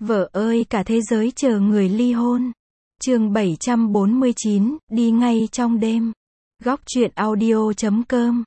Vợ ơi cả thế giới chờ người ly hôn. Chương 749, đi ngay trong đêm. Góc truyện audio.com.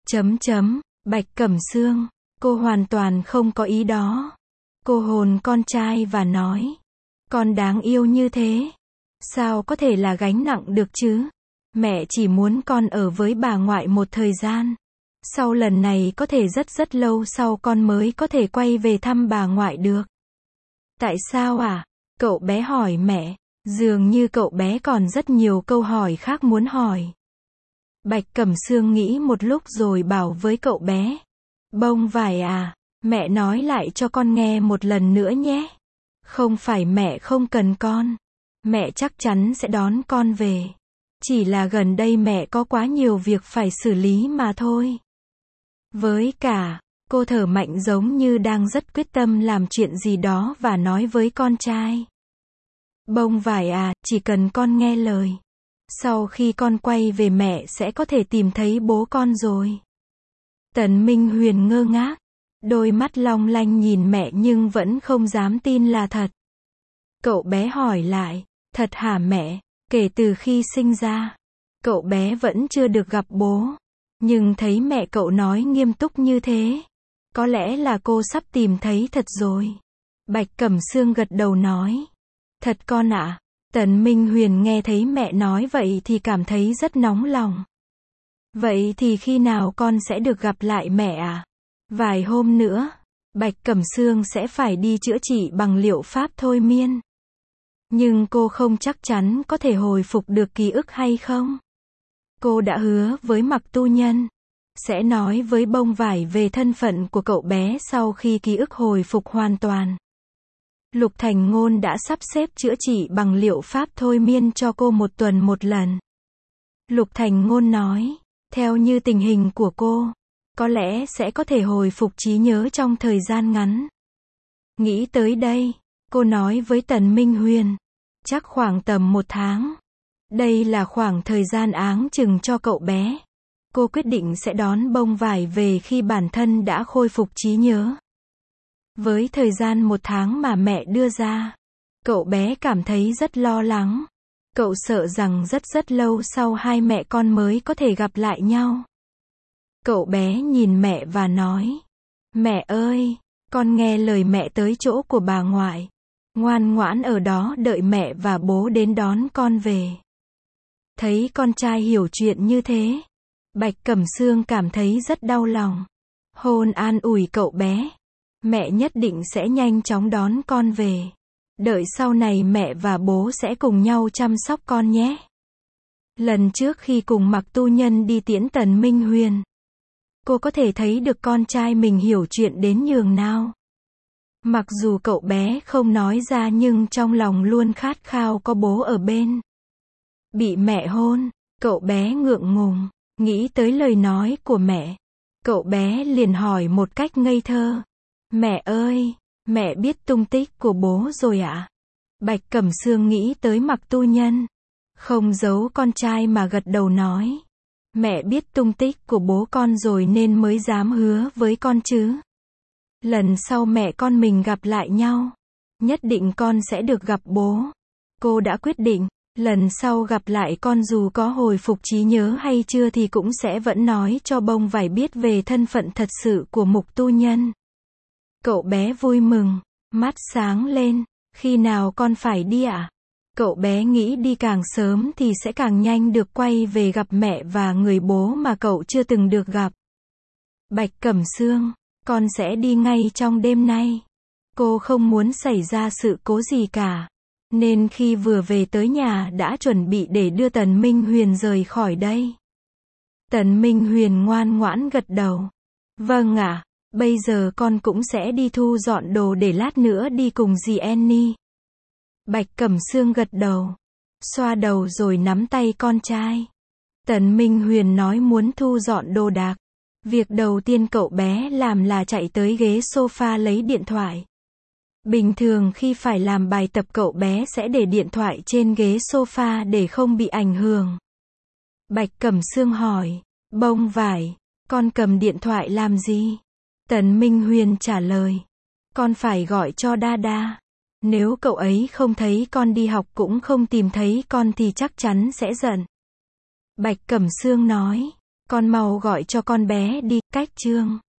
Bạch Cẩm Sương, cô hoàn toàn không có ý đó. Cô hôn con trai và nói, con đáng yêu như thế, sao có thể là gánh nặng được chứ? Mẹ chỉ muốn con ở với bà ngoại một thời gian. Sau lần này có thể rất lâu sau con mới có thể quay về thăm bà ngoại được. Tại sao à? Cậu bé hỏi mẹ. Dường như cậu bé còn rất nhiều câu hỏi khác muốn hỏi. Bạch Cẩm Sương nghĩ một lúc rồi bảo với cậu bé. Bông vải à, mẹ nói lại cho con nghe một lần nữa nhé. Không phải mẹ không cần con. Mẹ chắc chắn sẽ đón con về. Chỉ là gần đây mẹ có quá nhiều việc phải xử lý mà thôi. Với cả, cô thở mạnh giống như đang rất quyết tâm làm chuyện gì đó và nói với con trai. Bông vải à, chỉ cần con nghe lời. Sau khi con quay về mẹ sẽ có thể tìm thấy bố con rồi. Tần Minh Huyền ngơ ngác. Đôi mắt long lanh nhìn mẹ nhưng vẫn không dám tin là thật. Cậu bé hỏi lại, thật hả mẹ? Kể từ khi sinh ra, cậu bé vẫn chưa được gặp bố. Nhưng thấy mẹ cậu nói nghiêm túc như thế, có lẽ là cô sắp tìm thấy thật rồi. Bạch Cẩm Sương gật đầu nói, thật con ạ. Tần Minh Huyền nghe thấy mẹ nói vậy thì cảm thấy rất nóng lòng. Vậy thì khi nào con sẽ được gặp lại mẹ à? Vài hôm nữa, Bạch Cẩm Sương sẽ phải đi chữa trị bằng liệu pháp thôi miên. Nhưng cô không chắc chắn có thể hồi phục được ký ức hay không. Cô đã hứa với Mặc Tu Nhân, sẽ nói với Bông Vải về thân phận của cậu bé sau khi ký ức hồi phục hoàn toàn. Lục Thành Ngôn đã sắp xếp chữa trị bằng liệu pháp thôi miên cho cô một tuần một lần. Lục Thành Ngôn nói, theo như tình hình của cô, có lẽ sẽ có thể hồi phục trí nhớ trong thời gian ngắn. Nghĩ tới đây, cô nói với Tần Minh Huyền, chắc khoảng tầm 1 tháng. Đây là khoảng thời gian áng chừng cho cậu bé. Cô quyết định sẽ đón Bông Vải về khi bản thân đã khôi phục trí nhớ. Với thời gian 1 tháng mà mẹ đưa ra, cậu bé cảm thấy rất lo lắng. Cậu sợ rằng rất lâu sau hai mẹ con mới có thể gặp lại nhau. Cậu bé nhìn mẹ và nói, mẹ ơi, con nghe lời mẹ tới chỗ của bà ngoại. Ngoan ngoãn ở đó đợi mẹ và bố đến đón con về. Thấy con trai hiểu chuyện như thế, Bạch Cẩm Sương cảm thấy rất đau lòng. Hôn an ủi cậu bé, mẹ nhất định sẽ nhanh chóng đón con về. Đợi sau này mẹ và bố sẽ cùng nhau chăm sóc con nhé. Lần trước khi cùng Mặc Tu Nhân đi tiễn Tần Minh Huyền, cô có thể thấy được con trai mình hiểu chuyện đến nhường nào. Mặc dù cậu bé không nói ra nhưng trong lòng luôn khát khao có bố ở bên. Bị mẹ hôn, cậu bé ngượng ngùng, nghĩ tới lời nói của mẹ. Cậu bé liền hỏi một cách ngây thơ, mẹ ơi, mẹ biết tung tích của bố rồi ạ? Bạch Cẩm Sương nghĩ tới Mặc Tu Nhân, không giấu con trai mà gật đầu nói, mẹ biết tung tích của bố con rồi nên mới dám hứa với con chứ. Lần sau mẹ con mình gặp lại nhau, nhất định con sẽ được gặp bố. Cô đã quyết định, lần sau gặp lại con dù có hồi phục trí nhớ hay chưa thì cũng sẽ vẫn nói cho Bông Vải biết về thân phận thật sự của Mục Tu Nhân. Cậu bé vui mừng, mắt sáng lên, khi nào con phải đi ạ? Cậu bé nghĩ đi càng sớm thì sẽ càng nhanh được quay về gặp mẹ và người bố mà cậu chưa từng được gặp. Bạch Cẩm Sương, con sẽ đi ngay trong đêm nay. Cô không muốn xảy ra sự cố gì cả, nên khi vừa về tới nhà đã chuẩn bị để đưa Tần Minh Huyền rời khỏi đây. Tần Minh Huyền ngoan ngoãn gật đầu. Vâng ạ, bây giờ con cũng sẽ đi thu dọn đồ để lát nữa đi cùng dì Annie. Bạch Cẩm Sương gật đầu, xoa đầu rồi nắm tay con trai. Tần Minh Huyền nói muốn thu dọn đồ đạc. Việc đầu tiên cậu bé làm là chạy tới ghế sofa lấy điện thoại. Bình thường khi phải làm bài tập cậu bé sẽ để điện thoại trên ghế sofa để không bị ảnh hưởng. Bạch Cẩm Sương hỏi, Bông Vải, con cầm điện thoại làm gì? Tần Minh Huyền trả lời, con phải gọi cho Đa Đa. Nếu cậu ấy không thấy con đi học cũng không tìm thấy con thì chắc chắn sẽ giận. Bạch Cẩm Sương nói, con mau gọi cho con bé đi, cách Trương.